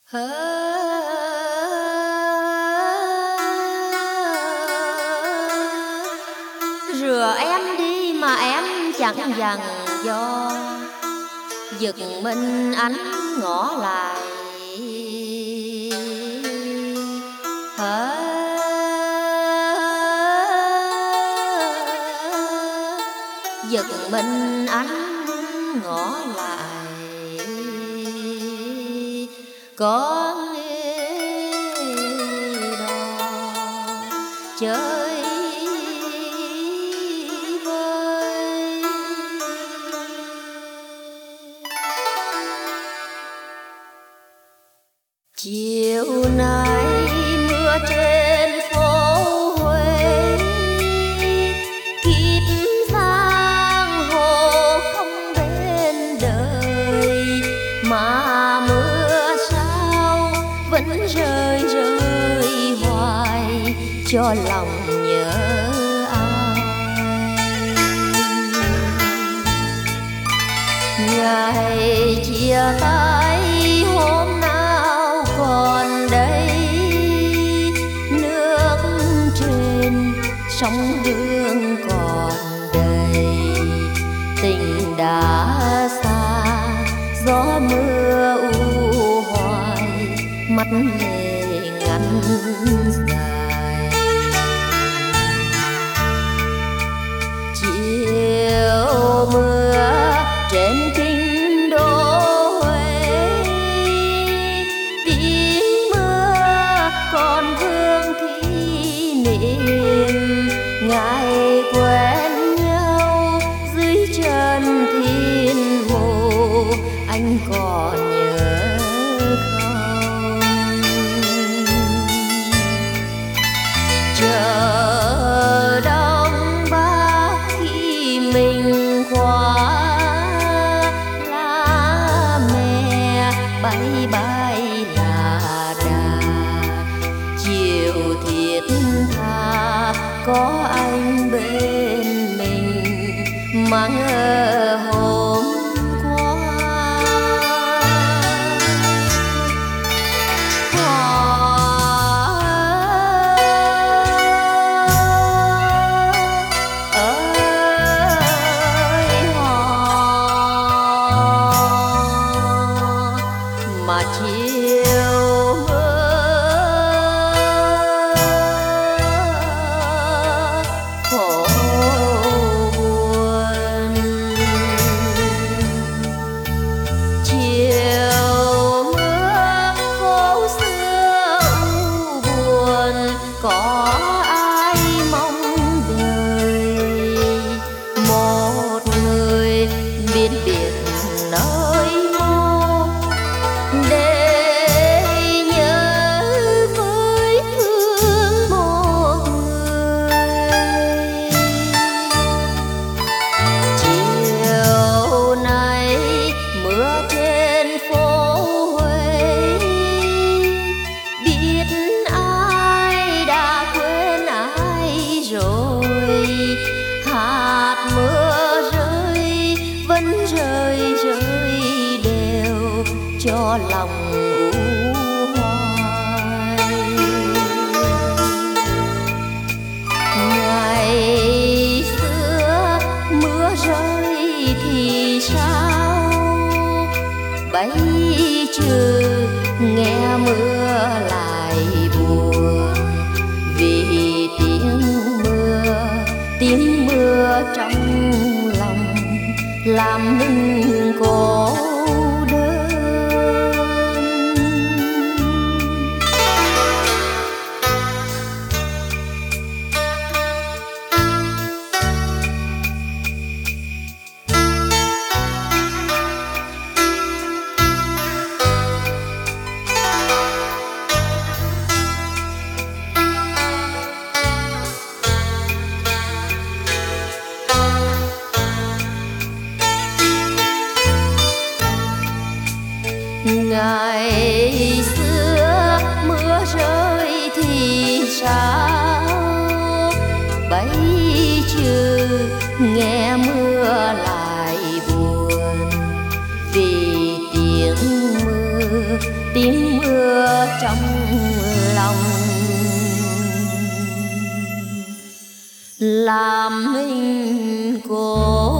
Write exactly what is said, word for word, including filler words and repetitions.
Hơ rửa em đi mà em chẳng dằn do giật mình ánh ngỏ lại. Hơ giật mình ánh ngỏ lại có đò chơi vơi. Chiều nay mưa trên phố Huế, kít giang hồ không bên đời, mà mưa sao vẫn rơi rơi hoài cho lòng nhớ ai. Ngày chia tay hôm nào còn đây, nước trên sóng hương còn đầy, tình đã xa gió mưa u hoài, mắt lệ ngắn dài. Chiều mưa trên kinh đô Huế, tiếng mưa còn vương kỷ niệm ngày quen nhau dưới chân thiên mộ. Anh còn nhớ không? Chờ đông bắc khi mình qua lá me bay bay là đà, chiều thiết tha có anh bên mình mà ngờ hôm mà chiều mưa khổ buồn. Chiều mưa phố xưa u buồn, có ai mong đời một người biết biệt nơi để nhớ với thương một người. Chiều nay mưa trên phố Huế, biết ai đã quên ai rồi, hạt mưa rơi vẫn rơi rơi đều cho lòng u hoài. Ngày xưa mưa rơi thì sao, bây giờ nghe mưa lại buồn, vì tiếng mưa tiếng mưa trong lòng làm mình cô đơn. Ngày xưa mưa rơi thì sao, bây giờ nghe mưa lại buồn, vì tiếng mưa tiếng mưa trong lòng, làm mình cô